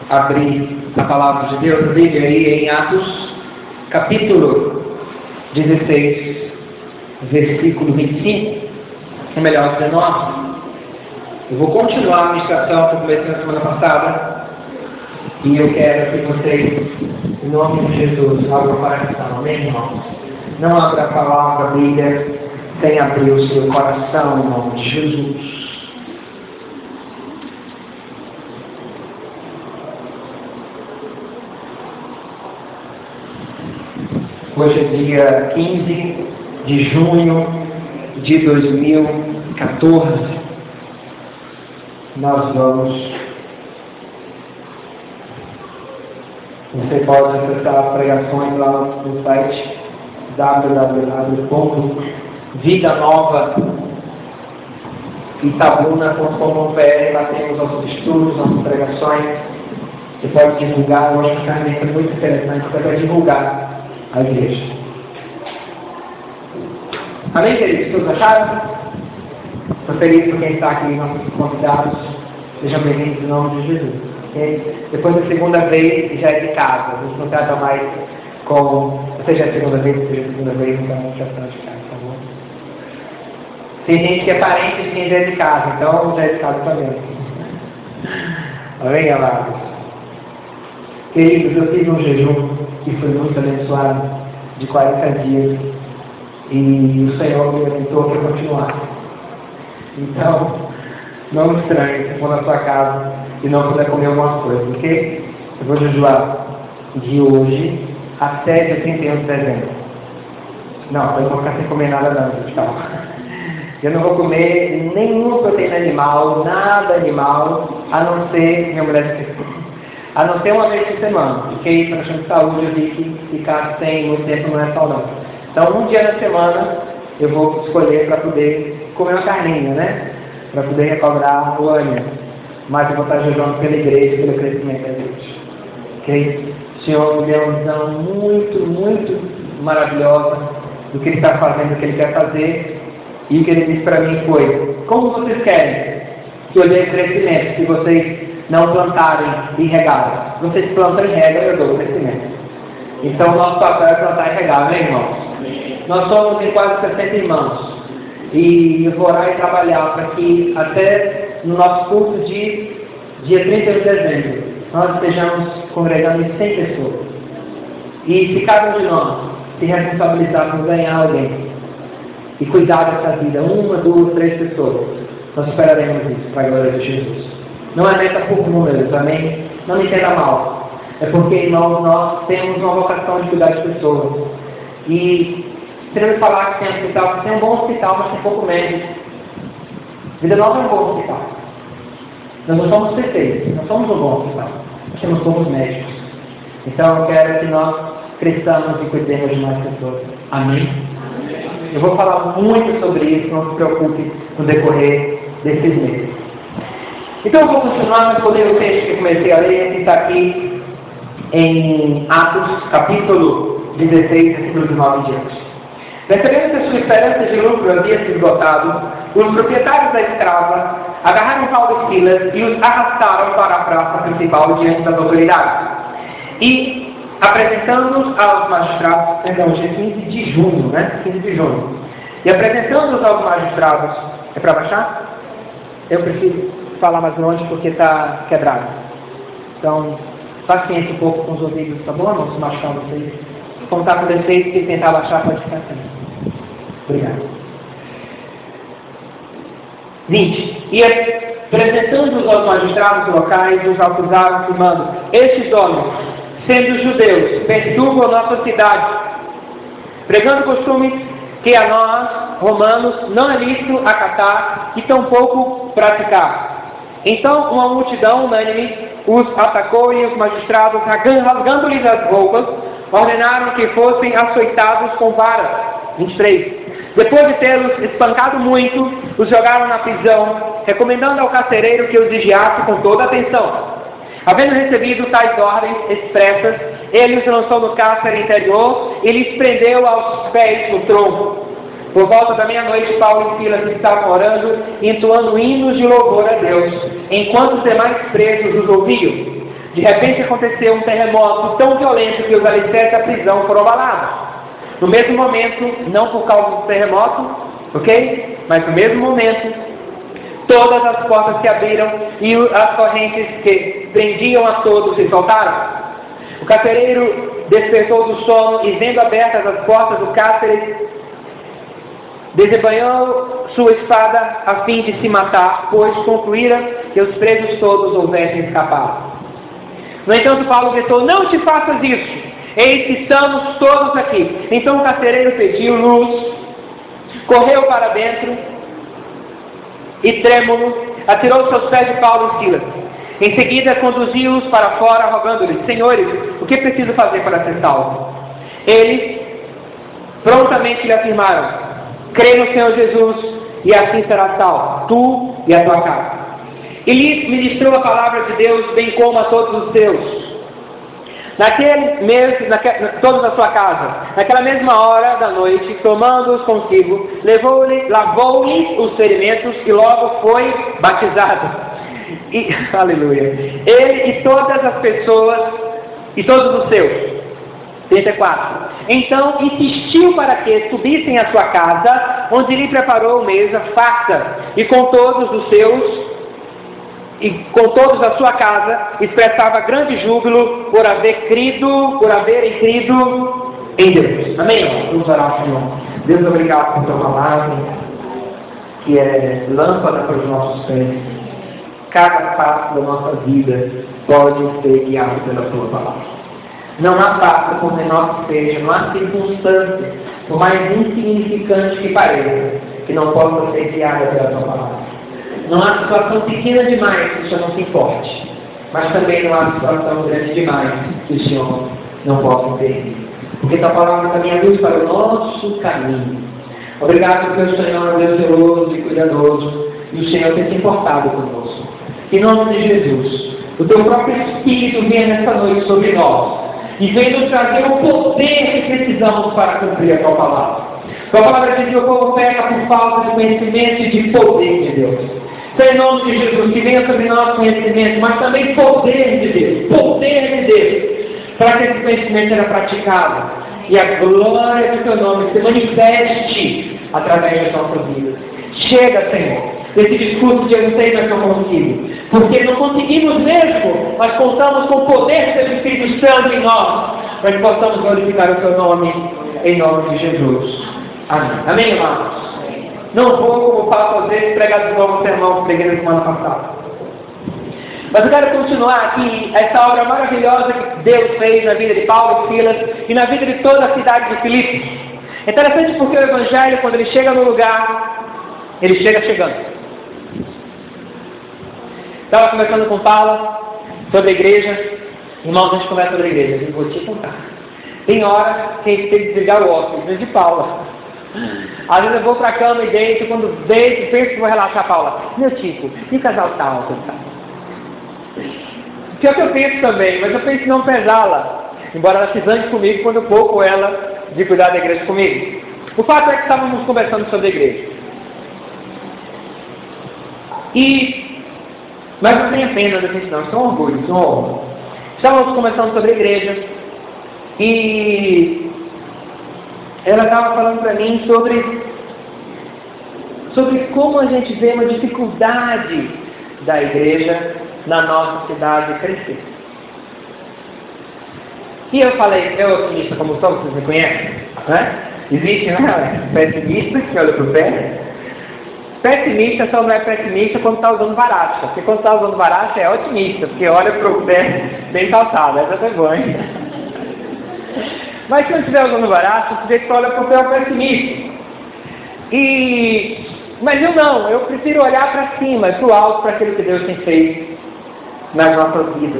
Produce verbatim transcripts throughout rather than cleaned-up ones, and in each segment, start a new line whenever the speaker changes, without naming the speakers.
abrir a palavra de Deus, ligue aí em Atos, capítulo dezesseis, versículo vinte e cinco, ou melhor, dezenove. Eu vou continuar a ministração que eu comecei na semana passada, e eu quero que vocês, em nome de Jesus, abram o coração, amém, irmãos? Não abra a palavra, a Bíblia, sem abrir o seu coração, em nome de Jesus. Hoje é dia quinze de junho de dois mil e quatorze. Nós vamos. Você pode acessar as pregações lá no site w w w ponto vida nova itabuna ponto com ponto b r. Lá temos nossos estudos, nossas pregações. Você pode divulgar. Eu acho que a ferramenta é muito interessante para divulgar a igreja. Amém, queridos? Todos acharam? Estou feliz por quem está aqui, nossos convidados. Sejam bem-vindos em nome de Jesus. Okay? Depois da segunda vez, já é de casa. A gente não trata mais com. Seja a segunda vez, seja a segunda vez, então já está de casa, tá bom? Tem gente que é parente de quem já é de casa, então já é de casa também. Amém, amados? Queridos, eu fiz um jejum que foi muito abençoado, de quarenta dias, e o Senhor me orientou para continuar. Então, não me estranhe se for na sua casa e não puder comer algumas coisas, ok? Eu vou jejuar de hoje até dia trinta e um de dezembro. Não, eu não vou ficar sem comer nada não, gente, calma. Eu não vou comer nenhuma proteína animal, nada animal, a não ser, minha mulher disse, a não ser uma vez por semana, porque para questão de saúde eu vi que ficar sem muito tempo não é saudável. Então, um dia na semana eu vou escolher para poder comer uma carninha, né? Para poder recobrar o ânimo. Mas eu vou estar jejuando pela igreja, pelo crescimento da igreja. Ok? O Senhor me deu uma visão muito, muito maravilhosa do que Ele está fazendo, do que Ele quer fazer. E o que Ele disse para mim foi: como vocês querem que eu dê crescimento se vocês não plantarem e regarem? Vocês plantam e regam, eu dou crescimento. Então, o nosso papel é plantar e regar, né, irmãos? Nós somos em quase sessenta irmãos. E eu vou orar e trabalhar para que até no nosso curso de dia trinta de dezembro nós estejamos congregando em cem pessoas. E se cada um de nós se responsabilizar por ganhar alguém e cuidar dessa vida, uma, duas, três pessoas, nós esperaremos isso para a glória de Jesus. Não é meta por números, amém? Não me entenda mal. É porque, irmãos, nós temos uma vocação de cuidar de pessoas. E queremos falar que tem um hospital, que tem um bom hospital, mas tem pouco médico. Vida Nova é um bom hospital. Nós não somos perfeitos, nós somos um bom hospital. Nós temos poucos médicos. Então eu quero que nós cresçamos e cuidemos de mais pessoas. Amém? Eu vou falar muito sobre isso, não se preocupe no decorrer desses meses. Então eu vou continuar, mas vou ler o texto que eu comecei a ler, que está aqui em Atos, capítulo dezesseis, versículo dezenove em diante. Percebendo que a sua esperança de lucro havia se esgotado, os proprietários da escrava agarraram Paulo e Silas e os arrastaram para a praça principal diante das autoridades. E, apresentando-os aos magistrados, perdão, dia quinze de junho, né? quinze de junho. E apresentando-os aos magistrados, é para baixar? Eu prefiro falar mais longe porque está quebrado. Então, paciência um pouco com os ouvidos, tá bom? Não se machucar vocês. Como está com defeito, se tentar baixar, pode ficar assim. Obrigado. vinte. E apresentando-os aos magistrados locais, os acusaram, afirmando: estes homens, sendo judeus, perturbam nossa cidade, pregando costumes que a nós, romanos, não é lícito acatar e tampouco praticar. Então uma multidão unânime os atacou e os magistrados, rasgando-lhes as roupas, ordenaram que fossem açoitados com varas. vinte e três. Depois de tê-los espancado muito, os jogaram na prisão, recomendando ao carcereiro que os vigiasse com toda atenção. Havendo recebido tais ordens expressas, ele os lançou no cárcere interior e lhes prendeu aos pés no tronco. Por volta da meia-noite, Paulo e Silas estavam orando e entoando hinos de louvor a Deus, enquanto os demais presos os ouviam.
De repente aconteceu um terremoto tão violento que os alicerces da prisão foram abalados. No mesmo momento, não por causa do terremoto, ok? Mas no mesmo momento, todas as portas se abriram e as correntes que prendiam a todos se soltaram. O carcereiro despertou do sono e, vendo abertas as portas do cárcere, desembanhou sua espada a fim de se matar, pois concluíra que os presos todos houvessem escapado. No entanto, Paulo gritou: não te faças isso, eis que estamos todos aqui. Então o carcereiro pediu luz, correu para dentro e, trêmulo, atirou seus pés de Paulo e Silas. Em seguida, conduziu-os para fora, rogando-lhes: senhores, o que preciso fazer para ser salvo? Eles prontamente lhe afirmaram: crê no Senhor Jesus e assim serás salvo, tu e a tua casa. E lhes ministrou a palavra de Deus, bem como a todos os seus. Naquele mês, naque, todos na sua casa, naquela mesma hora da noite, tomando-os consigo, levou-lhe, lavou-lhes os ferimentos e logo foi batizado. E, aleluia. Ele e todas as pessoas, e todos os seus. trinta e quatro. Então insistiu para que subissem à sua casa, onde lhe preparou mesa farta, e com todos os seus, e com todos a sua casa, expressava grande júbilo por haver crido, por haverem crido em Deus. Amém, irmão? Vamos orar, Senhor. Deus, obrigado por tua palavra, que é lâmpada para os nossos pés. Cada passo da nossa vida pode ser guiado pela tua palavra. Não há passo, por menor que seja, não há circunstância, por mais insignificante que pareça, que não possa ser guiada pela tua palavra. Não há situação pequena demais que o Senhor não se importe, mas também não há situação grande demais que o Senhor não possa intervir. Porque tua palavra também é luz para o nosso caminho. Obrigado porque o Senhor é Deus zeloso e cuidadoso, e o Senhor tem se importado conosco. Em nome de Jesus, o teu próprio Espírito venha nessa noite sobre nós e venha nos trazer o poder que precisamos para cumprir a tua palavra. A palavra diz que o povo peca por falta de conhecimento e de poder de Deus. Então, em nome de Jesus, que venha sobre nós conhecimento, mas também poder de Deus, poder de Deus, para que esse conhecimento seja praticado e a glória do teu nome se manifeste através das nossas vidas. Chega, Senhor, desse discurso de eu não sei, mas eu consigo. Porque não conseguimos mesmo, mas contamos com o poder do Espírito Santo em nós, para que possamos glorificar o teu nome, em nome de Jesus. Amém. Amém, irmãos? Não vou, como faço às vezes, pregar de novo o sermão que preguei na semana passada. Mas eu quero continuar aqui essa obra maravilhosa que Deus fez na vida de Paulo e Silas e na vida de toda a cidade de Filipos. É interessante porque o Evangelho, quando ele chega no lugar, ele chega chegando. Estava conversando com Paulo sobre a igreja. Irmãos, a gente conversa sobre a igreja. Eu vou te contar. Tem hora que a gente tem que desligar o óculos de Paula. Às vezes eu vou para a cama e deito. Quando deito, penso que vou relaxar a Paula. Meu tipo, e casal tal, tal. Pior que eu penso também, mas eu penso em não pesá-la. Embora ela se zangue comigo quando eu pouco ela de cuidar da igreja comigo. O fato é que estávamos conversando sobre a igreja. E, mas não tenha pena da gente não, isso é um orgulho, isso é um orgulho. Estávamos conversando sobre a igreja e ela estava falando para mim sobre, sobre como a gente vê uma dificuldade da igreja na nossa cidade crescer. E eu falei, eu otimista como sou, vocês me conhecem, né? Existe, né? Pessimista que olha para o pé. Pessimista só não é pessimista quando está usando barato, porque quando está usando barato é otimista, porque olha para o pé bem calçado, essa é vergonha. Mas se não estiver usando barato, você vê que olha para o pé é pessimista. E, mas eu não, eu prefiro olhar para cima, para o alto, para aquilo que Deus tem feito nas nossas vidas.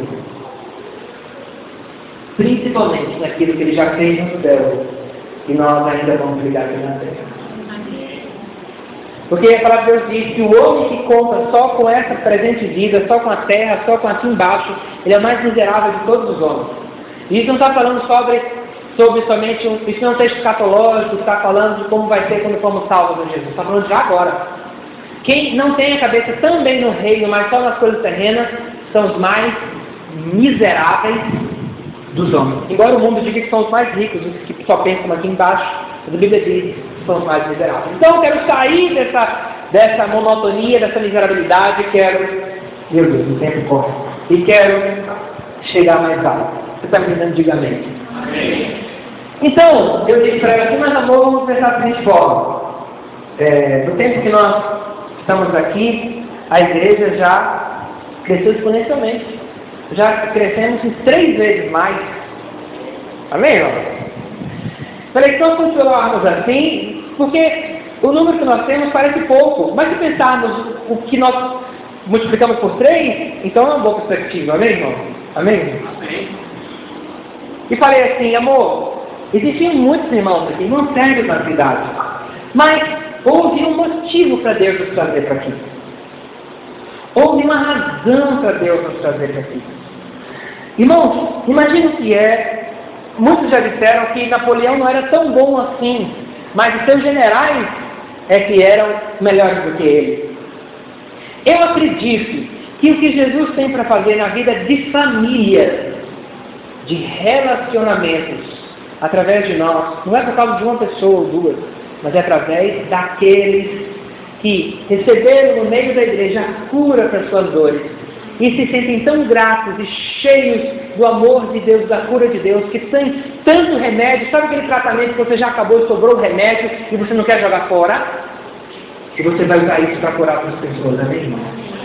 Principalmente naquilo que Ele já fez no céu, e nós ainda vamos ligar aqui na terra. Porque a palavra de Deus diz que o homem que conta só com essa presente vida, só com a terra, só com aqui embaixo, ele é o mais miserável de todos os homens. E isso não está falando sobre, sobre somente um... Isso não é um texto escatológico, está falando de como vai ser quando formos salvos em Jesus. Está falando de agora. Quem não tem a cabeça também no reino, mas só nas coisas terrenas, são os mais miseráveis dos homens. Embora o mundo diga que são os mais ricos, os que só pensam aqui embaixo, a Bíblia diz que são os mais miseráveis. Então eu quero sair dessa, dessa monotonia, dessa miserabilidade, quero, meu Deus, o tempo corre, e quero chegar mais alto. Você está me dizendo, diga amém. Amém. Então, eu disse para ela assim, mas amor, vamos pensar da seguinte forma. É, no tempo que nós estamos aqui, a igreja já cresceu exponencialmente. Já crescemos em três vezes mais. Amém, irmão? Falei, então continuarmos assim, porque o número que nós temos parece pouco, mas se pensarmos o que nós multiplicamos por três, então é uma boa perspectiva, amém, irmão? Amém? Amém. E falei assim, amor, existiam muitos irmãos aqui, não servem na cidade, mas houve um motivo para Deus nos trazer para aqui. Houve uma razão para Deus nos trazer para aqui. Irmãos, imagina o que é. Muitos já disseram que Napoleão não era tão bom assim, mas os seus generais é que eram melhores do que ele. Eu acredito que o que Jesus tem para fazer na vida de família, de relacionamentos, através de nós, não é por causa de uma pessoa ou duas, mas é através daqueles que receberam no meio da igreja a cura para suas dores e se sentem tão gratos e cheios do amor de Deus, da cura de Deus, que tem tanto remédio. Sabe aquele tratamento que você já acabou e sobrou o remédio e você não quer jogar fora? E você vai usar isso para curar outras pessoas, amém, irmão?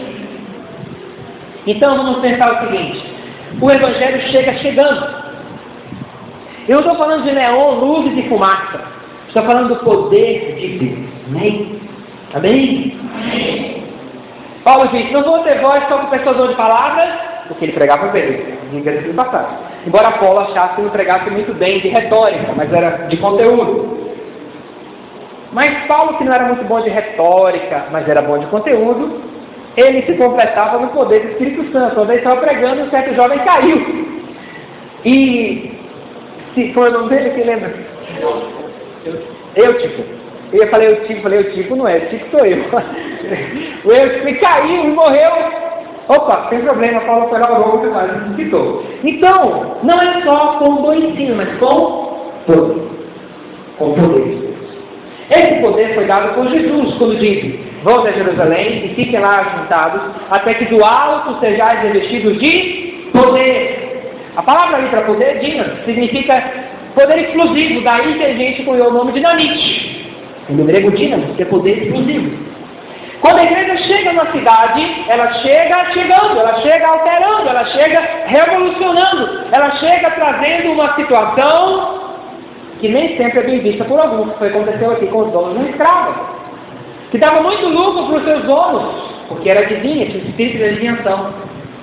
Então vamos pensar o seguinte: o Evangelho chega chegando. Eu não estou falando de neon, luzes e fumaça. Estou falando do poder de Deus. Amém? Amém? Amém. Paulo diz, não vou ter voz só com persuasor de palavras, porque ele pregava bem, diga-se de passagem. Embora Paulo achasse que não pregasse muito bem de retórica, mas era de conteúdo. Mas Paulo, que não era muito bom de retórica, mas era bom de conteúdo, ele se completava no poder do Espírito Santo. Quando ele estava pregando, um certo jovem caiu. E, se foi o nome dele, quem lembra? Eu, tipo. Eu falei, eu tipo, falei, eu tipo, não é, o tipo sou eu. O eu me caiu e morreu. Opa, sem problema, Paulo foi lá, logo, mas ficou. Então, não é só com o ensino, mas com poder. Com poder. Esse poder foi dado por Jesus, quando disse, vão até Jerusalém e fiquem lá juntados, até que do alto sejais revestidos de poder. A palavra ali para poder, Dina, significa poder explosivo, daí que a gente cunhou o nome de dinamite. No grego dínamo, que é poder explosivo. Quando a igreja chega na cidade, ela chega chegando, ela chega alterando, ela chega revolucionando, ela chega trazendo uma situação que nem sempre é bem vista por alguns, que foi aconteceu aqui com os donos de uma escrava, que dava muito lucro para os seus donos, porque era adivinha, tinha espírito de adivinhação.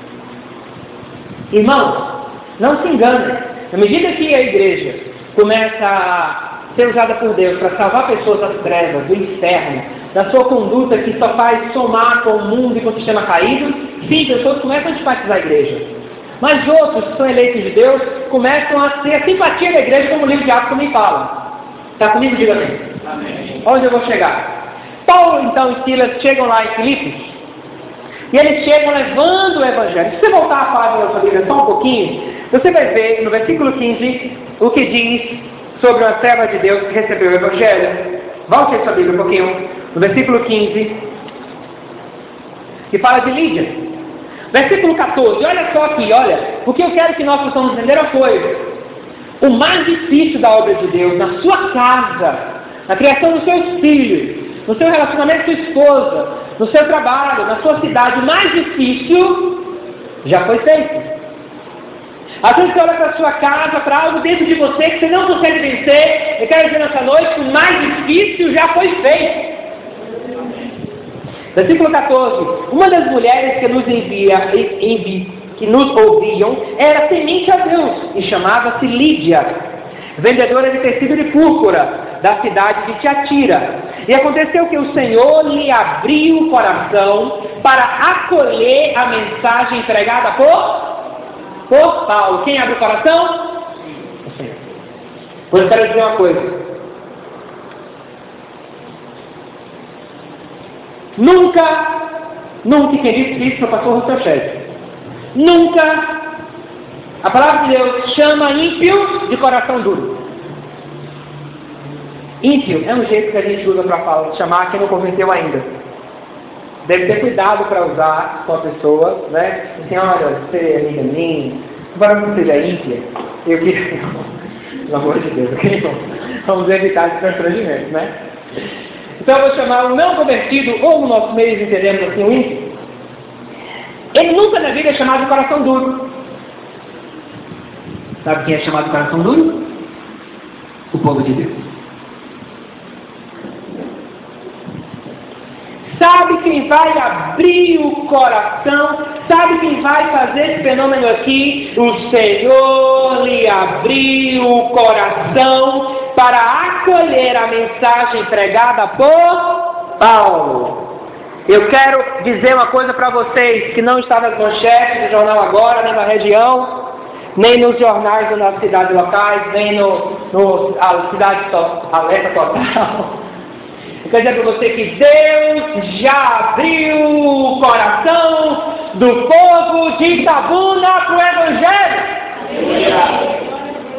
Irmãos, não se enganem, na medida que a igreja começa a ser usada por Deus para salvar pessoas das trevas, do inferno, da sua conduta que só faz somar com o mundo e com o sistema caído, sim, pessoas começam a simpatizar a igreja. Mas outros que são eleitos de Deus começam a ter a simpatia da igreja, como o livro de Atos também fala. Está comigo? Diga amém. Amém. Onde eu vou chegar? Paulo, então, e Silas chegam lá em Filipos, e eles chegam levando o Evangelho. Se você voltar a falar da sua Bíblia só um pouquinho, você vai ver no versículo quinze o que diz sobre a serva de Deus que recebeu o Evangelho. Volte a sua Bíblia um pouquinho, no versículo quinze, que fala de Lídia. Versículo catorze, olha só aqui, olha, o que eu quero que nós possamos entender é uma coisa. O mais difícil da obra de Deus, na sua casa, na criação dos seus filhos, no seu relacionamento com sua esposa, no seu trabalho, na sua cidade, o mais difícil já foi feito. Às vezes você olha para a sua casa, para algo dentro de você que você não consegue vencer. Eu quero dizer nessa noite que o mais difícil já foi feito. Versículo catorze. Uma das mulheres que nos envia, envi, que nos ouviam era temente a Deus e chamava-se Lídia, vendedora de tecido de púrpura da cidade de Tiatira. E aconteceu que o Senhor lhe abriu o coração para acolher a mensagem pregada por Por Paulo. Quem abre o coração? O Senhor. Pois eu quero dizer uma coisa. Nunca, nunca quem disse isso foi o pastor Rousseau. Nunca A palavra de Deus chama ímpio de coração duro. Ímpio é um jeito que a gente usa para chamar quem não converteu ainda. Deve ter cuidado para usar com a pessoa, né? Assim, olha, você é amiga minha, embora não seja ímpia, eu queria, pelo amor de Deus, ok? Vamos evitar esse constrangimento, né? Então eu vou chamar o não convertido, ou no nosso meio entendemos assim, o ímpio. Ele nunca na vida é chamado de coração duro. Sabe quem é chamado de coração duro? O povo de Deus. Sabe quem vai abrir o coração? Sabe quem vai fazer esse fenômeno aqui? O Senhor lhe abriu o coração para acolher a mensagem pregada por Paulo. Eu quero dizer uma coisa para vocês que não está nas manchetes do jornal agora, nem na região, nem nos jornais das cidades locais, nem no, no a cidade to, alerta total. Eu quero dizer para você que Deus já abriu o coração do povo de Itabuna para o Evangelho.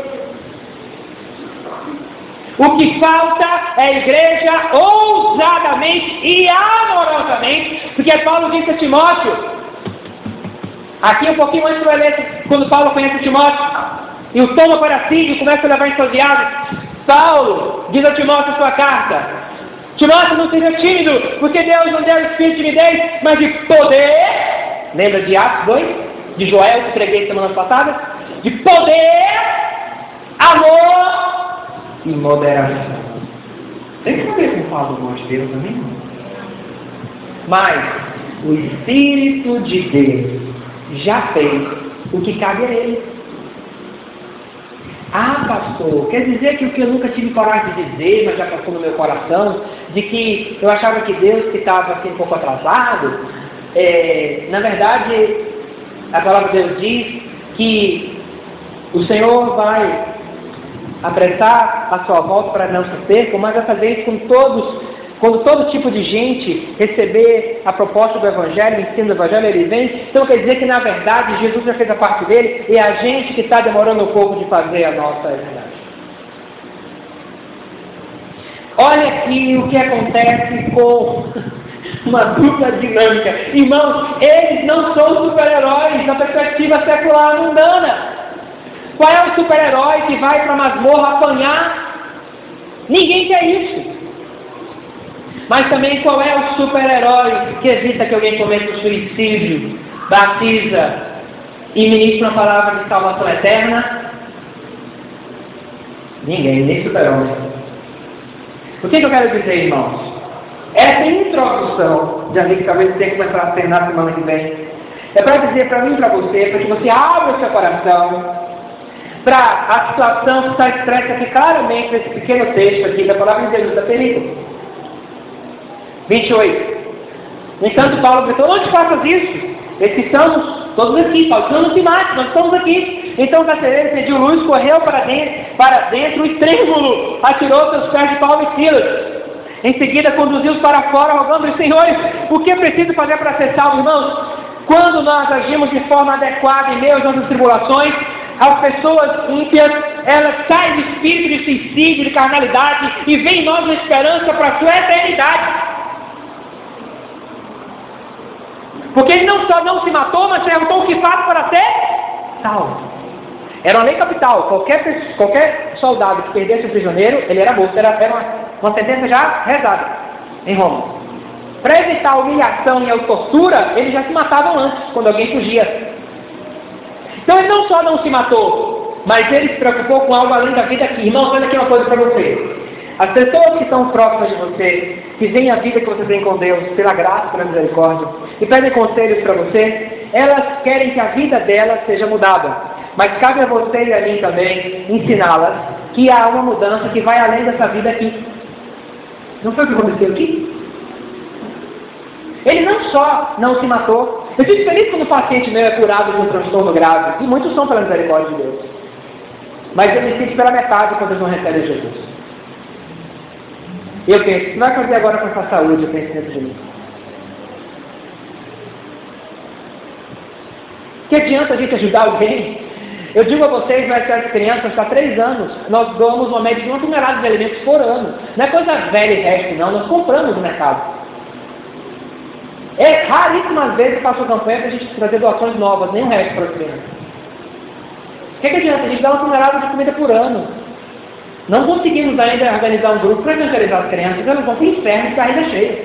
O que falta é a igreja ousadamente e amorosamente, porque Paulo disse a Timóteo, aqui um pouquinho antes do eleito, quando Paulo conhece Timóteo, e o toma para si e começa a levar entusiasmo, Paulo diz a Timóteo sua carta, Timóteo, não seja tímido, porque Deus não deu espírito de timidez, mas de poder, lembra de Atos dois, de Joel, que preguei semana passada, de poder, amor e moderação. Tem que saber como fala o amor de Deus, não é mesmo? Mas o Espírito de Deus já fez o que cabe a ele. Ah, pastor, quer dizer que o que eu nunca tive coragem de dizer, mas já passou no meu coração, de que eu achava que Deus que estava assim um pouco atrasado, é, na verdade, a palavra de Deus diz que o Senhor vai apressar a sua volta para não se percam, mas vai fazer isso com todos, quando todo tipo de gente receber a proposta do Evangelho, o ensino do Evangelho, ele vem. Então quer dizer que na verdade Jesus já fez a parte dele e é a gente que está demorando um pouco de fazer a nossa verdade. Olha aqui o que acontece com uma dupla dinâmica. Irmãos, eles não são super-heróis na perspectiva secular mundana. Qual é o super-herói que vai para a masmorra apanhar? Ninguém quer isso. Mas também qual é o super-herói que evita que alguém cometa o suicídio, batiza e ministra uma palavra de salvação eterna? Ninguém, nem super-homem. O que, que eu quero dizer, irmãos? Essa introdução, já vi que talvez tenha que começar a ser na semana que vem, é para dizer para mim e para você, para que você abra o seu coração para a situação que está expressa aqui claramente nesse pequeno texto aqui da palavra de Deus da película. vinte e oito. No entanto, Paulo gritou, não te faças isso. Esses estamos todos aqui, Paulo, não se mate, nós estamos aqui. Então o carcereiro pediu luz, correu para dentro, para dentro e trêmulo atirou seus pés de Paulo e Silas. Em seguida conduziu-os para fora, rogando-lhes, senhores, o que é preciso fazer para ser salvo, irmãos? Quando nós agimos de forma adequada em meio às nossas tribulações, as pessoas ímpias, elas saem do espírito de suicídio, de carnalidade, e vem em nós uma esperança para a sua eternidade. Porque ele não só não se matou, mas perguntou o que faz para ser salvo. Era uma lei capital. Qualquer, qualquer soldado que perdesse o prisioneiro, ele era morto. Era, era uma, uma sentença já rezada em Roma. Para evitar a humilhação e a tortura, eles já se matavam antes, quando alguém fugia. Então ele não só não se matou, mas ele se preocupou com algo além da vida aqui. Irmãos, olha aqui uma coisa para você. As pessoas que estão próximas de você, que veem a vida que você tem com Deus, pela graça, pela misericórdia, e pedem conselhos para você, elas querem que a vida delas seja mudada. Mas cabe a você e a mim também ensiná-las que há uma mudança que vai além dessa vida aqui. Não foi o que aconteceu aqui? Ele não só não se matou. Eu fico feliz quando o paciente meu é curado de um transtorno grave. E muitos são pela misericórdia de Deus. Mas eu me sinto pela metade quando eles não recebem Jesus. E eu penso, o que vai fazer agora com essa saúde? Eu penso dentro de mim. Que adianta a gente ajudar alguém Eu digo a vocês, no Aniversário de Crianças, há três anos, nós damos uma média de uma tonelada de alimentos por ano. Não é coisa velha e resto, não. Nós compramos no mercado. É raríssimas vezes que faço campanha para a gente trazer doações novas, nem o resto para as crianças. O que, é que adianta? A gente dá uma tonelada de comida por ano. Não conseguimos ainda organizar um grupo para evangelizar as crianças, elas vão para o inferno de barriga cheia.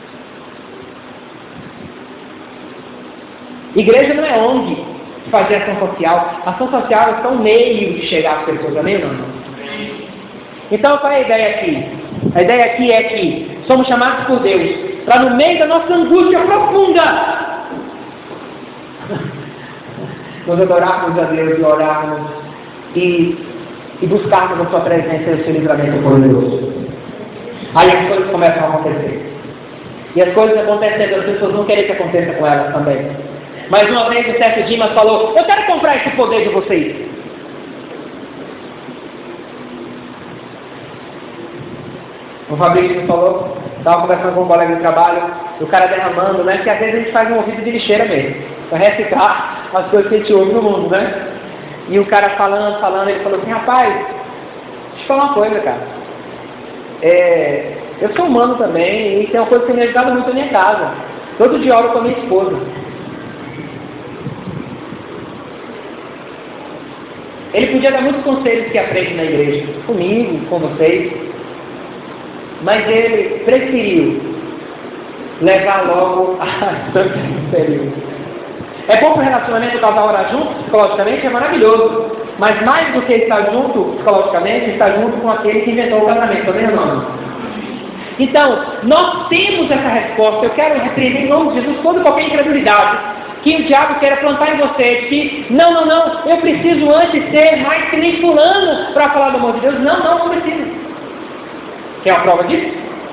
Igreja não é ONG fazer ação social. Ação social é um meio de chegar às pessoas, amém ou não? Então qual é a ideia aqui? A ideia aqui é que somos chamados por Deus para no meio da nossa angústia profunda nos adorarmos a Deus e orarmos e, e buscarmos a sua presença e o seu livramento poderoso. Aí as coisas começam a acontecer. E as coisas acontecendo, as pessoas não querem que aconteça com elas também. Mas uma vez o Sérgio Dimas falou: eu quero comprar esse poder de vocês. O Fabrício falou, estava conversando com um colega de trabalho, o cara derramando, né? Que às vezes a gente faz um ouvido de lixeira mesmo, para reciclar as coisas que a gente ouve no mundo, né? E o cara falando, falando, ele falou assim: rapaz, deixa eu te falar uma coisa, cara. É, eu sou humano também, e tem uma coisa que tem me ajudado muito na minha casa. Todo dia eu oro com a minha esposa. Ele podia dar muitos conselhos que aprende na igreja, comigo, com vocês, mas ele preferiu levar logo a Santa Cerimônia. É bom para o relacionamento, o casal orar junto, psicologicamente, é maravilhoso, mas mais do que estar junto, psicologicamente, estar junto com aquele que inventou o casamento, também não. Então, nós temos essa resposta. Eu quero repreender em nome de Jesus toda qualquer incredulidade que o diabo queira plantar em você, que não, não, não, eu preciso antes ser mais que nem fulano para falar do amor de Deus. Não, não, não preciso. Quer uma prova disso?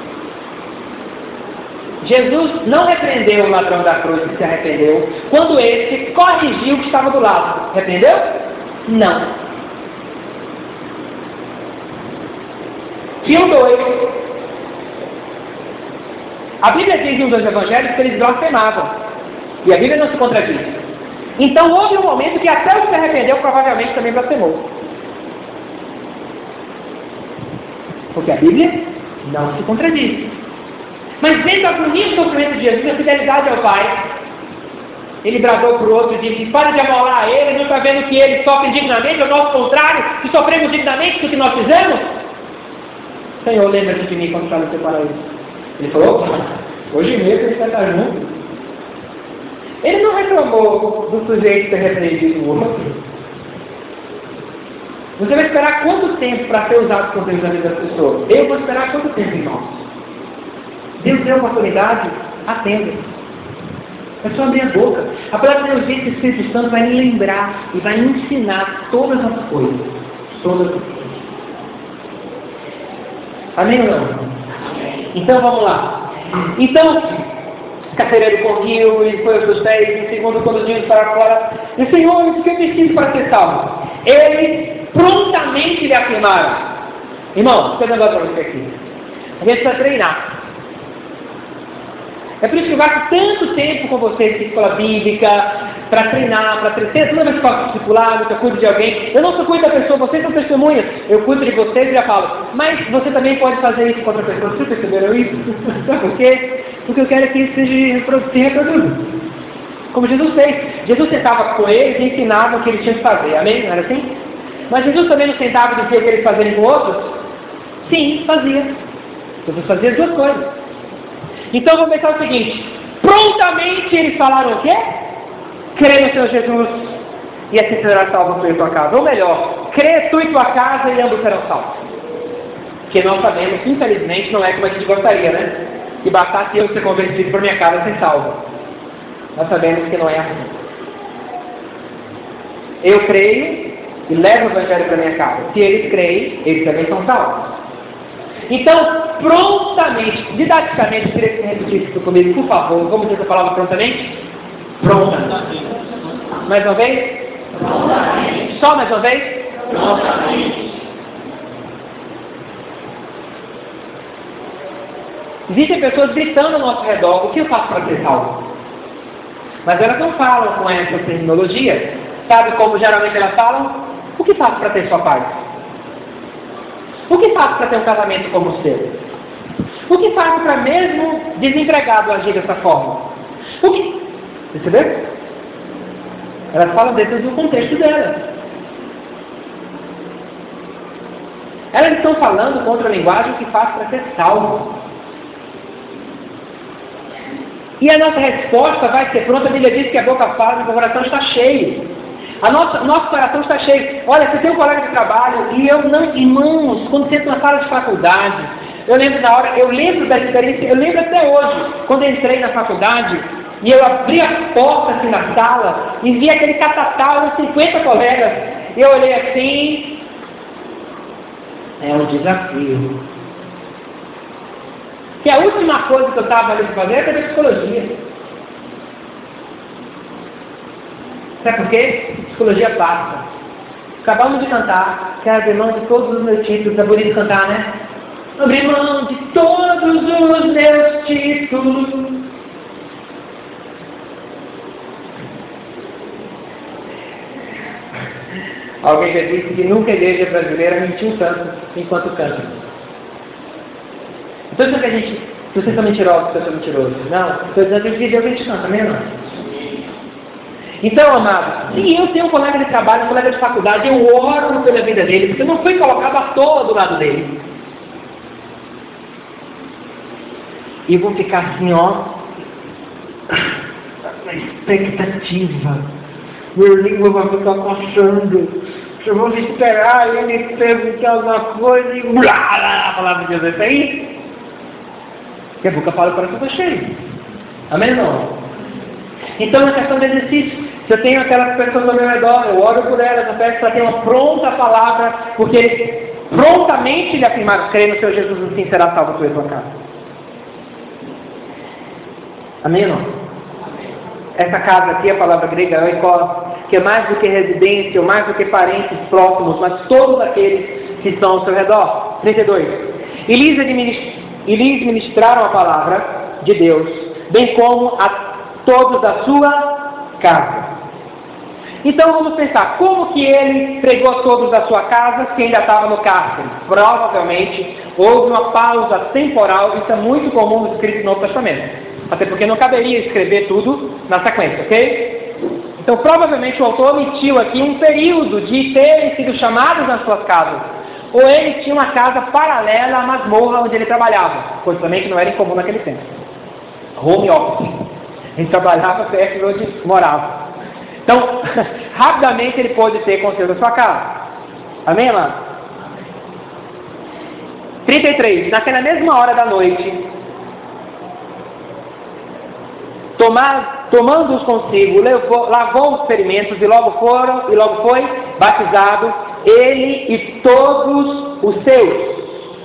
Jesus não repreendeu o ladrão da cruz que se arrependeu quando esse corrigiu o que estava do lado. Repreendeu? Não. Tinha um doido. A Bíblia diz em um dos evangelhos que eles blasfemavam. E a Bíblia não se contradiz. Então houve um momento que até o que se arrependeu provavelmente também blasfemou. Porque a Bíblia não se contradiz. Mas vendo a agonia do sofrimento de Jesus, a fidelidade ao Pai, ele bradou para o outro e disse: para de amolar a ele, não está vendo que ele sofre dignamente, ao nosso contrário, que sofremos dignamente do que nós fizemos? Senhor, lembra-te de mim quando está no teu paraíso. Ele falou: hoje mesmo ele vai estar junto. Ele não reclamou do sujeito ter repreendido o outro. Você vai esperar quanto tempo para ser usado por Deus na vida das pessoas? Eu vou esperar quanto tempo, irmãos? Deus deu oportunidade, atenda. É só abrir a boca. A palavra de Deus diz que o Espírito Santo vai me lembrar e vai me ensinar todas as coisas. Todas as coisas. Amém ou não? Então vamos lá. Então, carcereiro corriu e foi para os pés, e segundo conduziu para fora. E Senhor, o que eu preciso para ser salvo? Eles prontamente lhe afirmaram: irmão, deixa eu dar para você aqui. A gente precisa treinar. É por isso que eu gasto tanto tempo com vocês de escola bíblica, para treinar, para crescer. Toda vez que eu faço discipulado, que eu cuido de alguém, eu não só cuido da pessoa, vocês são testemunhas. Eu cuido de vocês e já falo: mas você também pode fazer isso com outra pessoa. Vocês perceberam isso? Sabe por quê? Porque eu quero que isso se reproduza. Como Jesus fez. Jesus sentava com eles e ensinava o que eles tinham que fazer. Amém? Não era assim? Mas Jesus também não sentava e dizia o que eles faziam com outros? Sim, fazia. Jesus fazia as duas coisas. Então vamos pensar o seguinte: prontamente eles falaram o quê? Crê no Senhor Jesus e assim será salvo tu e tua casa. Ou melhor, crê tu e tua casa e ambos serão salvos. Porque nós sabemos que infelizmente não é como a gente gostaria, né? Que bastasse eu ser convertido para minha casa ser salvo. Nós sabemos que não é assim. Eu creio e levo o evangelho para minha casa. Se eles creem, eles também são salvos. Então, prontamente, didaticamente, eu queria que você repetisse isso comigo, por favor. Vamos dizer a palavra prontamente? Prontamente. Mais uma vez? Prontamente. Só mais uma vez? Prontamente. Existem pessoas gritando ao nosso redor: o que eu faço para ser salvo? Mas elas não falam com essa terminologia. Sabe como geralmente elas falam? O que faço para ter sua paz? O que faço para ter um casamento como o seu? O que faço para mesmo desempregado agir dessa forma? O que... Percebeu? Elas falam dentro do contexto delas. Elas estão falando contra a linguagem o que faço para ser salvo. E a nossa resposta vai ser pronta. A Bíblia diz que a boca fala e o coração está cheio. A nossa, nosso coração está cheio. Olha, você tem um colega de trabalho e eu não, irmãos, quando você entra na sala de faculdade, eu lembro da hora, eu lembro da experiência, eu lembro até hoje, quando eu entrei na faculdade e eu abri a porta assim na sala e vi aquele catatal de cinquenta colegas, e eu olhei assim, é um desafio. Que a última coisa que eu estava ali para fazer era psicologia. Sabe por quê? Psicologia passa. Acabamos de cantar, quero abrir mão de todos os meus títulos. É bonito cantar, né? Abrir mão de todos os meus títulos. Alguém já disse que nunca a igreja brasileira mentiu tanto enquanto canta. Então, se a gente, se vocês são mentirosos, se eu sou mentiroso. Não, estou dizendo que Deus a gente canta, também não. Então, amados, se eu tenho um colega de trabalho, um colega de faculdade, eu oro pela vida dele, porque eu não fui colocado à toa do lado dele. E vou ficar assim, ó, na expectativa. Meu língua vai ficar coçando. Eu vou esperar ele perguntar alguma coisa e blá, blá, a palavra de Deus é aí. Porque a boca fala para que eu estou cheio. Amém, irmão? Então, é questão de exercício. Se eu tenho aquelas pessoas ao meu redor, eu oro por elas, eu peço para ter uma pronta palavra, porque eles prontamente lhe afirmaram, creio no Senhor Jesus, assim será salvo a tua e tua casa. Amém, irmão? Essa casa aqui, a palavra grega é oikos, que é mais do que residência, ou mais do que parentes próximos, mas todos aqueles que estão ao seu redor. trinta e dois. E lhes, administ... e lhes ministraram a palavra de Deus, bem como a todos da sua casa. Então vamos pensar, como que ele pregou a todos da sua casa se ainda estava no cárcere? Provavelmente houve uma pausa temporal, isso é muito comum nos escritos do Novo Testamento. Até porque não caberia escrever tudo na sequência, ok? Então provavelmente o autor omitiu aqui um período de terem sido chamados nas suas casas. Ou ele tinha uma casa paralela à masmorra onde ele trabalhava, coisa também que não era incomum naquele tempo. Home office. Ele trabalhava perto de onde morava. Então, rapidamente ele pôde ter conselho da sua casa. Amém, irmão? trinta e três. Naquela mesma hora da noite, tomar, tomando-os consigo, levou, lavou os ferimentos e logo foram e logo foi batizado ele e todos os seus.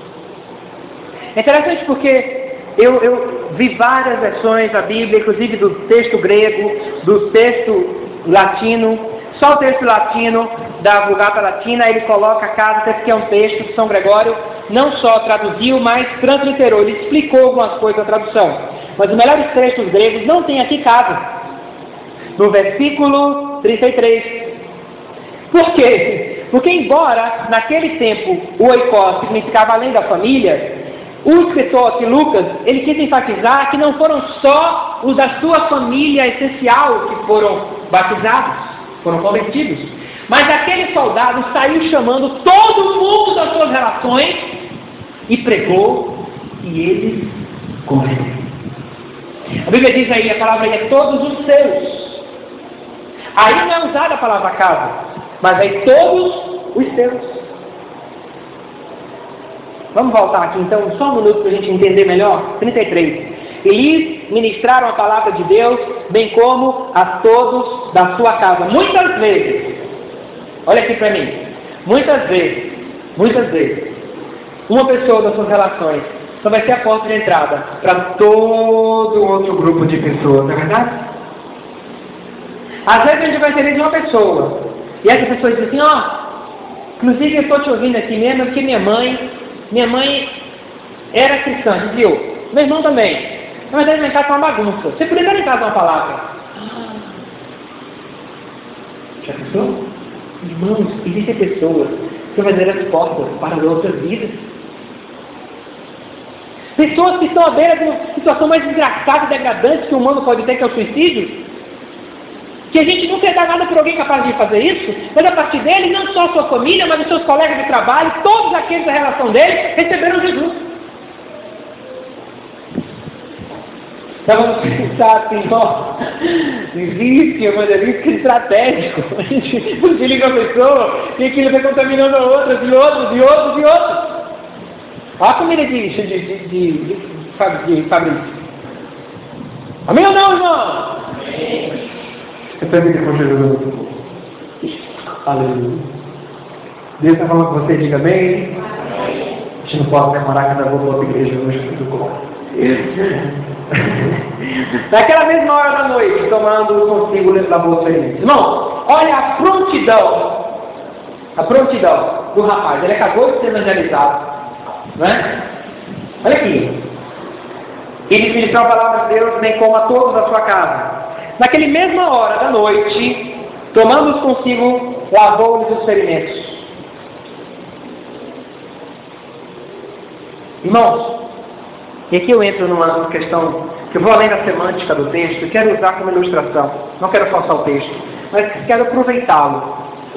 É interessante porque eu, eu vi várias versões da Bíblia, inclusive do texto grego, do texto latino. Só o texto latino da Vulgata Latina, ele coloca a casa, até porque é um texto que São Gregório não só traduziu, mas transliterou. Ele explicou algumas coisas da tradução. Mas os melhores textos gregos não tem aqui casa. No versículo trinta e três. Por quê? Porque embora naquele tempo o oikos significava além da família, o escritor aqui, Lucas, ele quis enfatizar que não foram só os da sua família essencial que foram batizados, foram convertidos, mas aquele soldado saiu chamando todo mundo das suas relações e pregou e eles converteram. A Bíblia diz aí, a palavra aí é todos os seus. Aí não é usada a palavra casa, mas aí todos os seus. Vamos voltar aqui então, só um minuto para a gente entender melhor. trinta e três. E lhes ministraram a palavra de Deus, bem como a todos da sua casa. Muitas vezes, olha aqui para mim, muitas vezes, muitas vezes, uma pessoa das suas relações só vai ser a porta de entrada para todo outro grupo de pessoas, não é verdade? Às vezes a gente vai ter de uma pessoa, e essa pessoa diz assim, ó, oh, inclusive eu estou te ouvindo aqui mesmo, porque minha mãe, minha mãe era cristã, viu? Meu irmão também. Na verdade, minha casa é uma bagunça. Você poderia dar em casa uma palavra. Já pensou? Irmãos, existem pessoas que vão fazer as portas para outras vidas. Pessoas que estão à beira de uma situação mais desgraçada e degradante que o humano pode ter, que é o suicídio. Que a gente nunca ia dar nada por alguém capaz de fazer isso, mas a partir dele, não só a sua família, mas os seus colegas de trabalho, todos aqueles da relação dele, receberam Jesus. Então vamos pensar assim, ó, existe evangelismo estratégico. A gente não se liga a pessoa e aquilo vai contaminando a outras, e outros, e outros, e outros. Olha a comida de, de, de, de, de, de Fabrício. Amém ou não, irmão? Amém.
Você permite com Jesus? Aleluia. Deus está falando com você, diga amém. A gente não pode demorar que ainda vou para outra igreja hoje, tudo bom.
Naquela mesma hora da noite, tomando consigo da bolsa dele. Irmão, olha a prontidão. A prontidão do rapaz. Ele acabou de ser evangelizado. Não é? Olha aqui. Ele ministrou a palavra de Deus, bem como a todos da sua casa. Naquele mesma hora da noite, tomando-os consigo, lavou-lhes os ferimentos. Irmãos, e aqui eu entro numa questão que eu vou além da semântica do texto e quero usar como ilustração. Não quero forçar o texto, mas quero aproveitá-lo.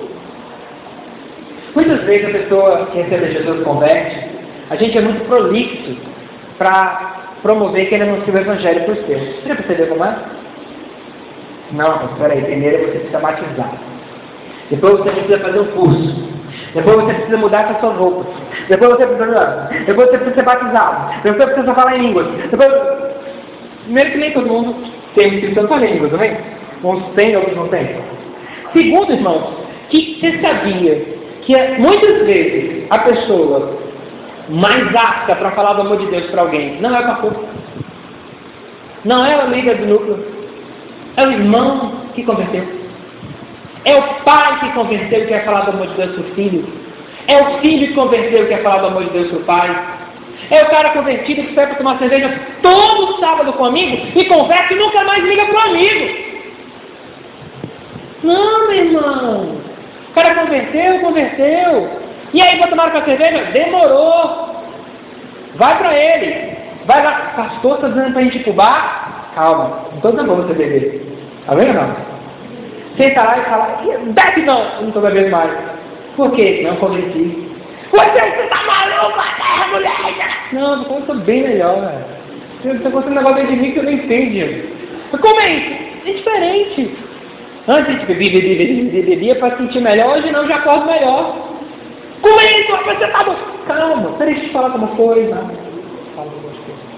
Muitas vezes a pessoa que recebe Jesus converte, a gente é muito prolixo para promover que ele anuncia o evangelho para os seus. Você já percebeu como é? Não, mas peraí, primeiro você precisa batizar. Depois você precisa fazer um curso. Depois você precisa mudar as suas roupas. Depois você precisa, depois você precisa ser batizado. Depois você precisa falar em línguas. Depois... Primeiro que nem todo mundo tem inscrição para línguas, também. Uns têm, outros não têm. Segundo, irmãos, que você sabia que muitas vezes a pessoa mais apta para falar do amor de Deus para alguém não é o pastor, não é a líder do núcleo, é o irmão que converteu, é o pai que converteu e quer falar do amor de Deus para o filho, é o filho que converteu e quer falar do amor de Deus para o pai, é o cara convertido que sai para tomar cerveja todo sábado com o amigo e converte e nunca mais liga para o amigo. Não, meu irmão, o cara converteu, converteu. E aí, vai tomar uma cerveja? Demorou. Vai para ele. Vai lá. Pastor, está dizendo para a gente ir para o bar? Calma. Não estou dando para você beber. Tá vendo, não? Senta lá e fala, bebe não. Eu não estou bebendo mais. Por quê? Não converti. Você está maluco, até mulher. Não, eu estou bem melhor, velho. Você está contando um negócio de mim que eu não entendi. Mas como é isso? É diferente. Antes a gente bebia, bebia, bebia, bebia para sentir melhor. Hoje não, já acordo melhor. Como é isso? Você tá bom? Calma, peraí, deixa eu falar como foi. Não. Fala como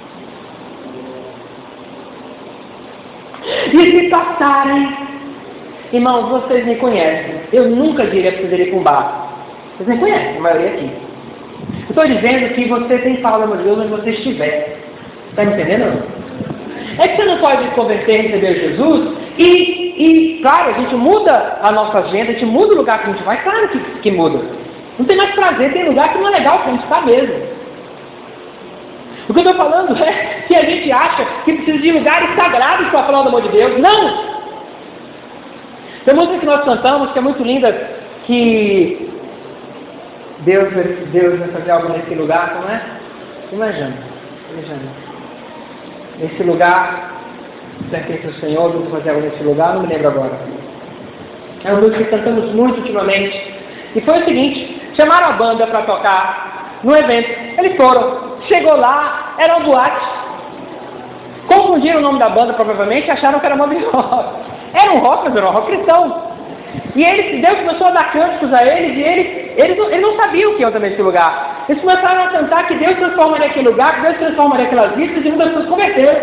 foi. E se passarem, irmãos, vocês me conhecem. Eu nunca diria para vocês irem para um bar. Vocês me conhecem, a maioria aqui. Eu estou dizendo que você tem que falar do amor de Deus onde você estiver. Está me entendendo? É que você não pode converter e receber Jesus e, e, claro, a gente muda a nossa agenda, a gente muda o lugar que a gente vai, claro que, que muda. Não tem mais prazer, tem lugar que não é legal para a gente estar mesmo. O que eu estou falando é que a gente acha que precisa de lugares sagrados para falar do amor de Deus. Não! Tem música que nós cantamos, que é muito linda, que Deus, Deus vai fazer algo nesse lugar, não é? Imagina, imagina. Nesse lugar, pertence ao Senhor, vamos fazer algo nesse lugar, não me lembro agora. É uma música que cantamos muito ultimamente. E foi o seguinte, chamaram a banda para tocar no evento. Eles foram, chegou lá, era uma boate. Confundiram o nome da banda, provavelmente, e acharam que era uma banda rock. Era um rock, mas era um rock cristão. E eles, Deus começou a dar cânticos a eles, e eles, eles, eles não sabiam o que ia também nesse lugar. Eles começaram a cantar que Deus transformaria aquele lugar, que Deus transformaria aquelas vidas, e muitas pessoas converteram.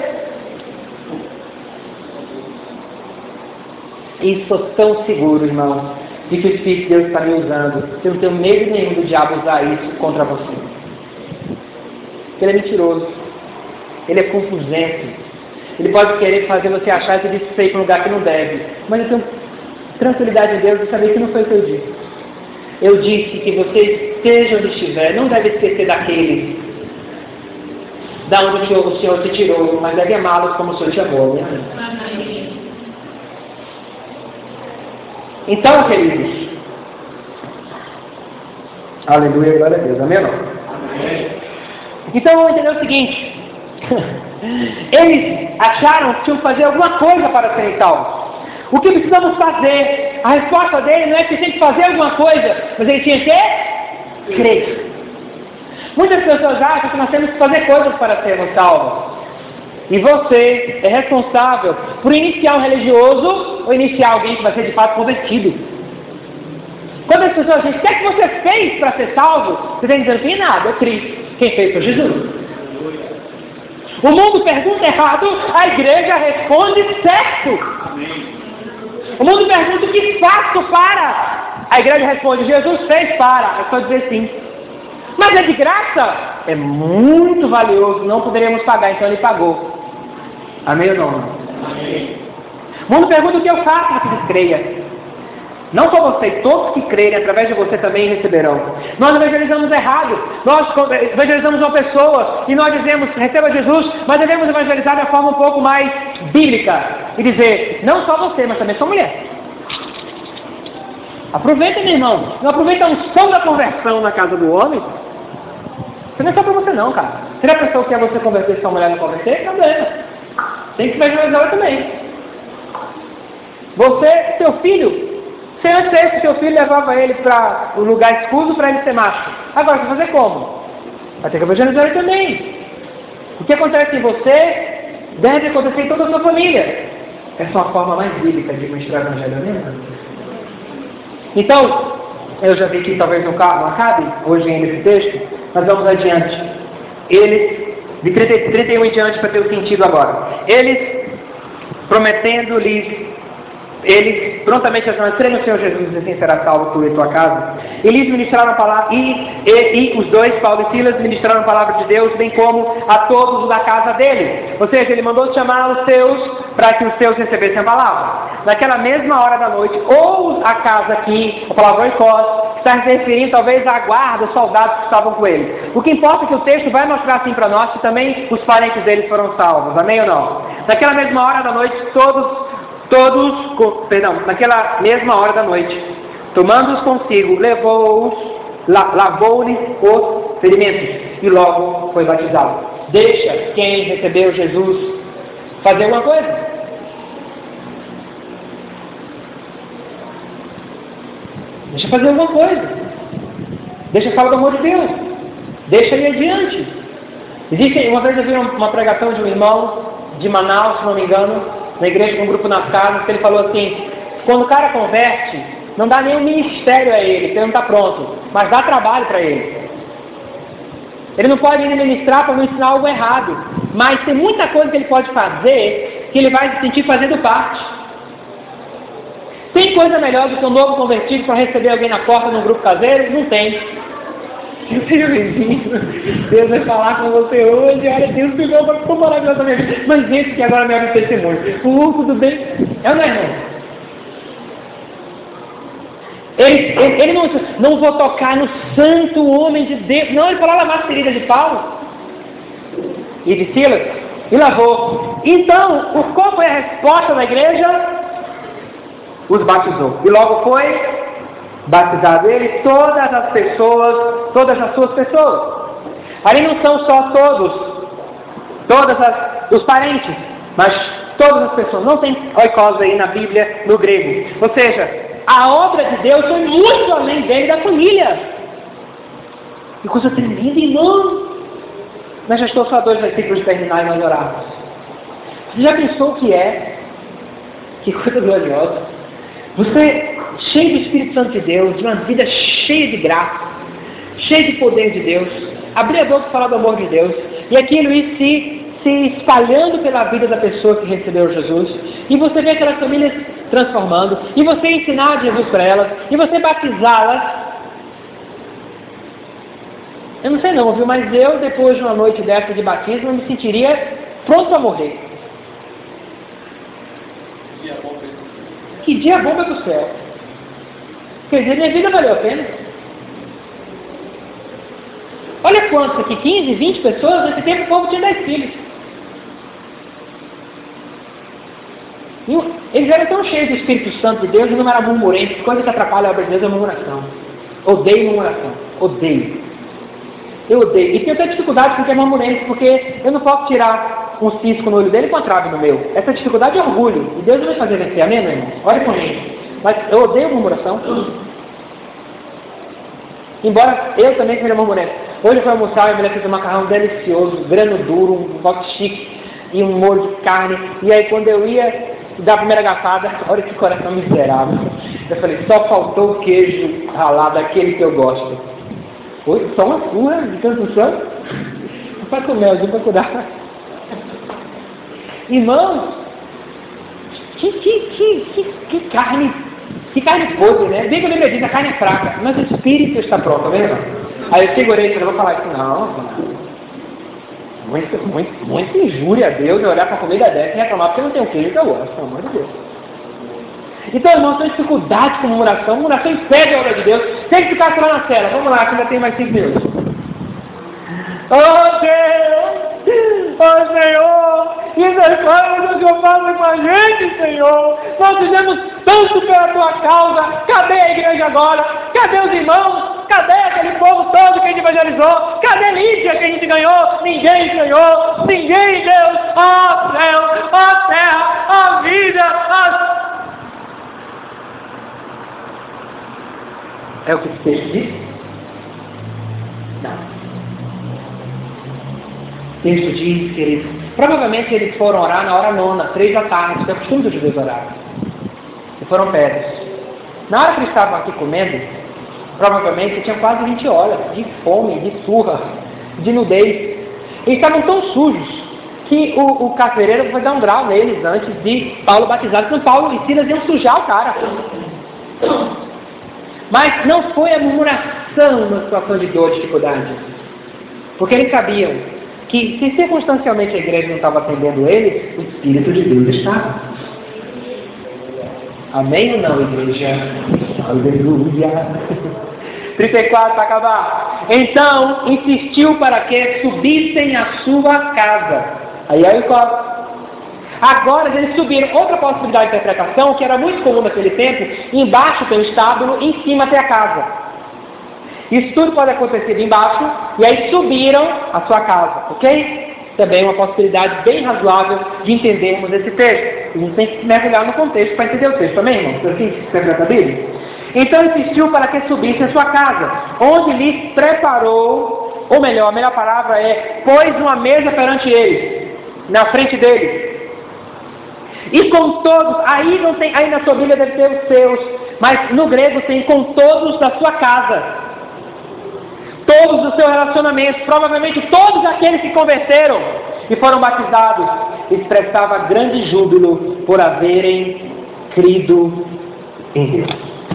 E sou tão seguro, irmão, de que o Espírito de Deus está me usando. Eu não tenho medo nenhum do diabo usar isso contra você. Ele é mentiroso. Ele é confusente. Ele pode querer fazer você achar que disse isso aí para um lugar que não deve. Mas eu tenho tranquilidade de Deus de saber que não foi o que eu disse. Eu disse que você esteja onde estiver, não deve esquecer daqueles da onde o Senhor, o Senhor te tirou, mas deve amá-los como o Senhor te amou. Né? Então, queridos, aleluia, glória a Deus, amém ou não? Amém. Então vamos entender o seguinte, eles acharam que tinham que fazer alguma coisa para serem salvos. O que precisamos fazer? A resposta dele não é que tem que fazer alguma coisa, mas ele tinha que crer. Muitas pessoas acham que nós temos que fazer coisas para sermos salvos. E você é responsável por iniciar um religioso ou iniciar alguém que vai ser de fato convertido. Quando as pessoas dizem, o que é que você fez para ser salvo? Você tem que dizer, não tem nada, eu criei. Quem fez foi Jesus. O mundo pergunta errado, a igreja responde certo. O mundo pergunta o que faço para. A igreja responde, Jesus fez para. É só dizer sim. Mas é de graça? É muito valioso, não poderíamos pagar, então ele pagou. Amém ou não? Amém. O mundo pergunta o que eu faço para que você creia. Não só você, todos que crerem através de você também receberão. Nós evangelizamos errado. Nós evangelizamos uma pessoa e nós dizemos, receba Jesus, mas devemos evangelizar de uma forma um pouco mais bíblica. E dizer, não só você, mas também sua mulher. Aproveita, meu irmão. Não aproveita um som da conversão na casa do homem. Isso não é só para você não, cara. Se a pessoa quer você converter, se sua mulher não converter, problema. Tem que evangelizar ela também. Você, seu filho, se antes esse seu filho levava ele para o um lugar escuro para ele ser macho. Agora, você vai fazer como? Vai ter que evangelizar ele também. O que acontece em você deve acontecer em toda a sua família. Essa é uma forma mais bíblica de mostrar o evangelho mesmo. Então, eu já vi que talvez não acabe hoje ainda esse texto, mas vamos adiante. Eles, de trinta e um em diante para ter o sentido agora. Eles, prometendo-lhes, eles prontamente afirmaram, crê no Senhor Jesus e assim será salvo tu e tua casa. Eles ministraram a palavra, e, e, e os dois, Paulo e Silas, ministraram a palavra de Deus, bem como a todos da casa dele. Ou seja, ele mandou chamar os seus, para que os seus recebessem a palavra. Naquela mesma hora da noite, ou a casa aqui, a palavra oikos, está se referindo talvez à guarda, os soldados que estavam com ele. O que importa é que o texto vai mostrar assim para nós que também os parentes deles foram salvos, amém ou não? Naquela mesma hora da noite, todos... Todos, perdão, naquela mesma hora da noite, tomando-os consigo, levou-os, la, lavou-lhes os ferimentos e logo foi batizado. Deixa quem recebeu Jesus fazer alguma coisa. Deixa fazer alguma coisa. Deixa falar do amor de Deus. Deixa ir adiante. Existe, uma vez eu vi uma pregação de um irmão de Manaus, se não me engano, na igreja com um grupo nas casas, que ele falou assim, quando o cara converte, não dá nenhum ministério a ele, porque ele não está pronto, mas dá trabalho para ele. Ele não pode ainda ministrar para não ensinar algo errado, mas tem muita coisa que ele pode fazer, que ele vai se sentir fazendo parte. Tem coisa melhor do que um novo convertido para receber alguém na porta num grupo caseiro? Não tem. Eu tenho vizinho, Deus vai falar com você hoje, olha, Deus me deu uma maravilhosa minha vida. Mas gente que agora me abre testemunho. Uh, tudo bem? É ou não é, irmão? Ele, ele, ele não, não vou tocar no santo homem de Deus. Não, ele falou lavar as feridas de Paulo e de Silas e lavou. Então, qual foi a resposta da igreja? Os batizou. E logo foi batizado ele, todas as pessoas, todas as suas pessoas. Ali não são só todos, todas as, os parentes, mas todas as pessoas. Não tem oikos aí na Bíblia, no grego. Ou seja, a obra de Deus foi muito além dele da família. Que coisa tremenda, irmão. Mas já estou só dois versículos de terminar e nós orarmos. Você já pensou o que é? Que coisa gloriosa. Você, cheio do Espírito Santo de Deus, de uma vida cheia de graça, cheia de poder de Deus, abrir a boca e falar do amor de Deus, e aquilo ir se, se espalhando pela vida da pessoa que recebeu Jesus, e você vê aquelas famílias transformando, e você ensinar Jesus para elas, e você batizá-las. Eu não sei não, viu? Mas eu, depois de uma noite dessa de batismo, me sentiria pronto a morrer. Que dia bomba do céu. Quer dizer, minha vida valeu a pena. Olha quantos aqui, quinze, vinte pessoas, nesse tempo o povo tinha dez filhos. E eles eram tão cheios do Espírito Santo de Deus e não eram murmurentos, coisa que atrapalha a obra de Deus é a murmuração. Odeio murmuração. Odeio. Eu odeio. E tenho até dificuldade com quem é murmurante, porque eu não posso tirar um cisco no olho dele com uma trave no meu. Essa dificuldade é orgulho. E Deus não vai fazer vencer, amém, meu irmão? Olha comigo. Mas eu odeio murmuração. Embora eu também seja murmurante. Hoje eu fui almoçar e a mulher fez um macarrão delicioso, grano duro, um bote chique e um molho de carne. E aí quando eu ia dar a primeira garfada, olha que coração miserável. Eu falei, só faltou o queijo ralado, aquele que eu gosto. Oi, só uma sua de construção? Não faz com mel, para cuidar. Irmãos, que, que, que, que, que carne, que carne podre, né? Bem que eu lembrei disso, a carne é fraca, mas o espírito está pronto, tá vendo? Aí eu segurei e falei, vou falar isso, não, muito, muito, muito injúria a Deus olhar para a comida dessa e reclamar porque não tem o queijo que eu gosto, pelo amor de Deus. Então, irmãos, tem dificuldade com murmuração. Murmuração impede a obra de Deus. Tem que ficar lá na cela. Vamos lá, que ainda tem mais cinco minutos. Oh Deus! Oh Senhor! Misericórdia do que eu faço com a gente, Senhor! Nós fizemos tanto pela tua causa. Cadê a igreja agora? Cadê os irmãos? Cadê aquele povo todo que a gente evangelizou? Cadê Lídia que a gente ganhou? Ninguém ganhou! Ninguém, Deus! Oh céu! Oh terra! Oh vida! Oh... É o que o texto diz? Não. O texto diz que eles, provavelmente eles foram orar na hora nona, três da tarde, que é o costume dos judeus orar. E foram pegos. Na hora que eles estavam aqui comendo, provavelmente tinham quase vinte horas de fome, de surra, de nudez. Eles estavam tão sujos que o, o carcereiro foi dar um grau neles antes de Paulo batizar, porque Paulo e Silas iam sujar o cara. Mas não foi a murmuração na situação de dor, dificuldade. Porque eles sabiam que, se circunstancialmente a igreja não estava atendendo eles, o Espírito de Deus estava. Amém ou não, igreja? Aleluia! trinta e quatro para acabar. Então, insistiu para que subissem a sua casa. Aí aí o Agora eles subiram. Outra possibilidade de interpretação, que era muito comum naquele tempo, embaixo tem o estábulo, em cima tem a casa. Isso tudo pode acontecer embaixo, e aí subiram a sua casa, ok? Também uma possibilidade bem razoável de entendermos esse texto. A gente tem que mergulhar no contexto para entender o texto também, irmão. Você assim se interpreta a Bíblia? Então insistiu para que subissem a sua casa, onde lhes preparou, ou melhor, a melhor palavra é, pôs uma mesa perante eles, na frente deles. E com todos, aí não tem, aí na sua Bíblia deve ter os seus, mas no grego tem com todos da sua casa, todos do seu relacionamento, provavelmente todos aqueles que converteram e foram batizados, expressava grande júbilo por haverem crido em Deus.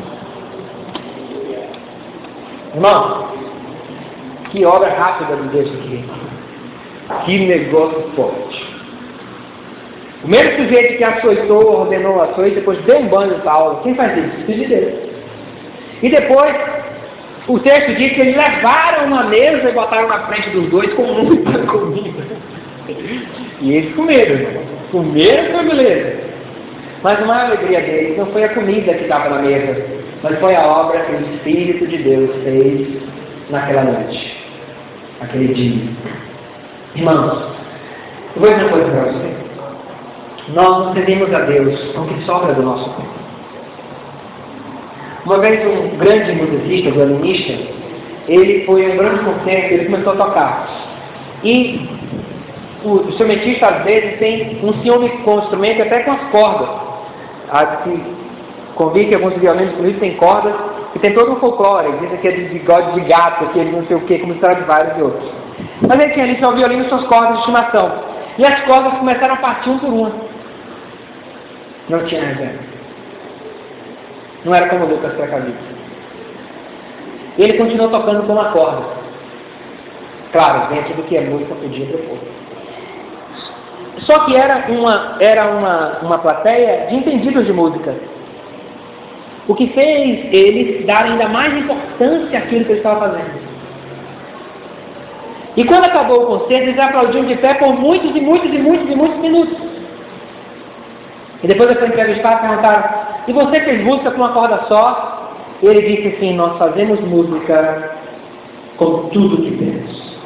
Irmão, que obra rápida de Deus aqui, que negócio forte. O mesmo sujeito que açoitou, ordenou o açoite, depois deu um banho em Paulo. Quem faz isso? Filho de Deus. E depois, o texto diz que eles levaram uma mesa e botaram na frente dos dois com muita comida. E eles comeram, irmão. Comeram foi beleza. Mas a maior alegria deles não foi a comida que estava na mesa, mas foi a obra que o Espírito de Deus fez naquela noite, naquele dia. Irmãos, eu vou dizer uma coisa para vocês. Nós não servimos a Deus com o que sobra do nosso corpo. Uma vez um grande musicista, violinista, ele foi um grande concerto, ele começou a tocar. E o instrumentista às vezes tem um ciúme com o instrumento, até com as cordas. Aqui, convive que alguns violinos, inclusive, têm cordas, e tem todo um folclore, dizem que é de bigode de gato, que ele não sei o que, como mistura de vários e outros. Mas ele tinha ali seu violino e suas cordas de estimação. E as cordas começaram a partir um por uma. Não tinha reserva. Não era como o Lucas precavido. E ele continuou tocando com uma corda. Claro, dentro do que a música podia propor. Só que era uma, era uma, uma plateia de entendidos de música. O que fez eles dar ainda mais importância àquilo que eles estavam fazendo. E quando acabou o concerto, eles aplaudiam de pé por muitos e muitos e muitos e muitos minutos. E depois eu fui entrevistado e perguntaram, e você fez música com uma corda só? E ele disse assim, nós fazemos música com tudo que temos.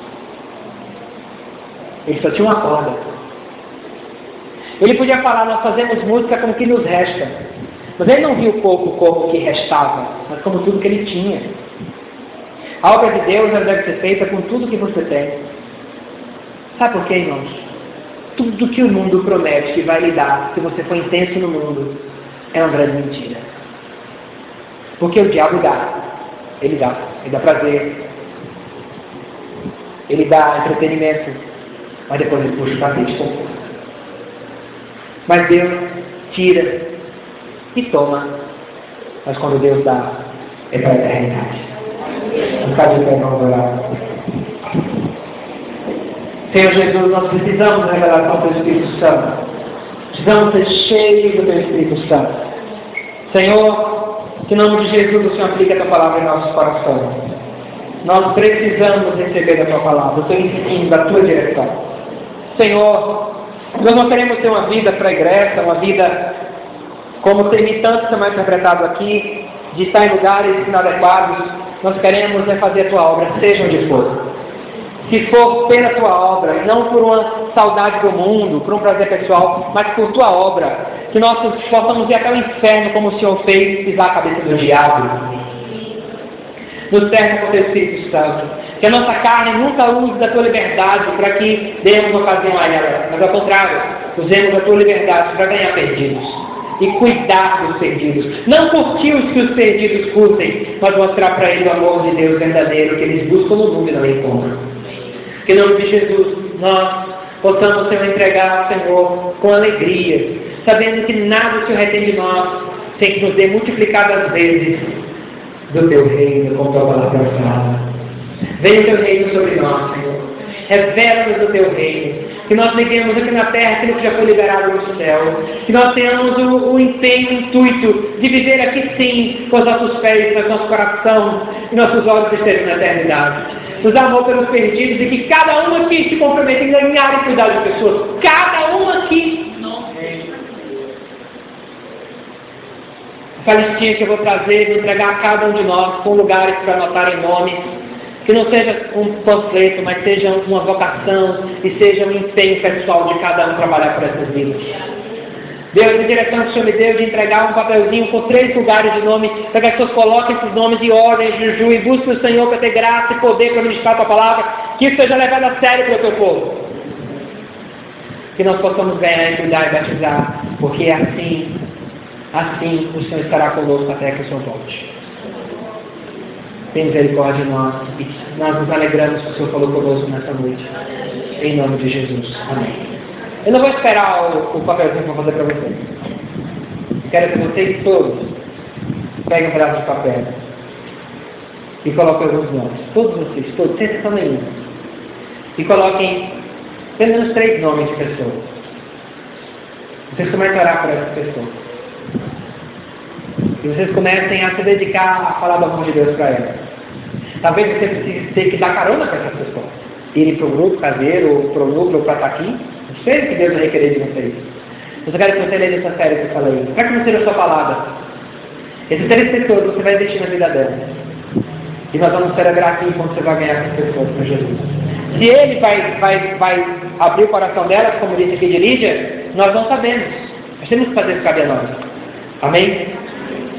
Ele só tinha uma corda. Ele podia falar, nós fazemos música com o que nos resta. Mas ele não viu pouco como o que restava, mas como tudo que ele tinha. A obra de Deus ela deve ser feita com tudo que você tem. Sabe por quê, irmãos? Tudo que o mundo promete que vai lhe dar, se você for intenso no mundo, é uma grande mentira. Porque o diabo dá. Ele dá. Ele dá prazer. Ele dá entretenimento. Mas depois ele puxa o tapete com força. Mas Deus tira e toma. Mas quando Deus dá, é para a eternidade. Não cabe de pé, vamos orar. Senhor Jesus, nós precisamos da revelação do Espírito Santo. Precisamos ser cheios do Teu Espírito Santo. Senhor, que em nome de Jesus o Senhor aplique a Tua palavra em nossos corações. Nós precisamos receber da Tua palavra, do Teu ensino, da Tua direção. Senhor, nós não queremos ter uma vida pregressa, uma vida como tem tanto que mais interpretado aqui, de estar em lugares inadequados. Nós queremos é fazer a Tua obra, seja onde for. Se for pela Tua obra, e não por uma saudade do mundo, por um prazer pessoal, mas por Tua obra, que nós possamos ir até o inferno como o Senhor fez, pisar a cabeça do diabo. Nos serve com o Teu Espírito Santo. Que a nossa carne nunca use da Tua liberdade para que demos ocasião a ela, mas ao contrário, usemos a Tua liberdade para ganhar perdidos. E cuidar dos perdidos. Não curtir os que os perdidos curtem, mas mostrar para eles o amor de Deus verdadeiro que eles buscam no mundo e não encontram. Que em nome de Jesus nós possamos, Senhor, entregar ao Senhor com alegria, sabendo que nada o Senhor retém de nós, sem que nos dê multiplicadas vezes do Teu reino, como Tua palavra fala. Venha o Teu reino sobre nós, Senhor. Revela-nos o Teu reino. Que nós liguemos aqui na terra aquilo que já foi liberado no céu. Que nós tenhamos o, o empenho, o intuito de viver aqui sim, com os nossos pés, com o nosso coração e nossos olhos estejam na eternidade. Nos dá amor pelos perdidos e que cada um aqui se comprometa em ganhar e cuidar de pessoas. Cada um aqui. A listinha que eu vou trazer, vou entregar a cada um de nós com lugares para anotar em nome. Que não seja um panfleto, mas seja uma vocação e seja um empenho pessoal de cada um trabalhar por essas vidas. Deus, a direção que o Senhor me deu de entregar um papelzinho com três lugares de nome, para que as pessoas coloquem esses nomes de ordem, juju, e busquem o Senhor para ter graça e poder para ministrar a Tua palavra, que isso seja levado a sério pelo Teu povo. Que nós possamos ganhar e cuidar e batizar, porque assim, assim o Senhor estará conosco até que o Senhor volte. Tem misericórdia de nós e nós nos alegramos que o Senhor falou conosco nessa noite. Em nome de Jesus. Amém. Eu não vou esperar o, o papelzinho que eu vou fazer para vocês. Eu quero que vocês todos peguem um pedaço de papel e coloquem alguns nomes. Todos vocês, todos, sem exceção nenhuma. E coloquem pelo menos três nomes de pessoas. Vocês comecem a orar por essas pessoas. E vocês comecem a se dedicar a falar do amor de Deus para elas. Talvez você precise ter que dar carona para essas pessoas. Irem para o grupo caseiro, ou para o núcleo, ou para estar aqui. Não sei o que Deus vai requerer de vocês. Eu só quero que você leia essa série que eu falei. Não quero que não seja a sua palavra. Essas três pessoas você vai investir na vida delas. E nós vamos celebrar aqui enquanto você vai ganhar essas pessoas com Jesus. Se Ele vai, vai, vai abrir o coração delas, como disse aqui de Lídia, nós não sabemos. Nós temos que fazer isso caber a nós. Amém?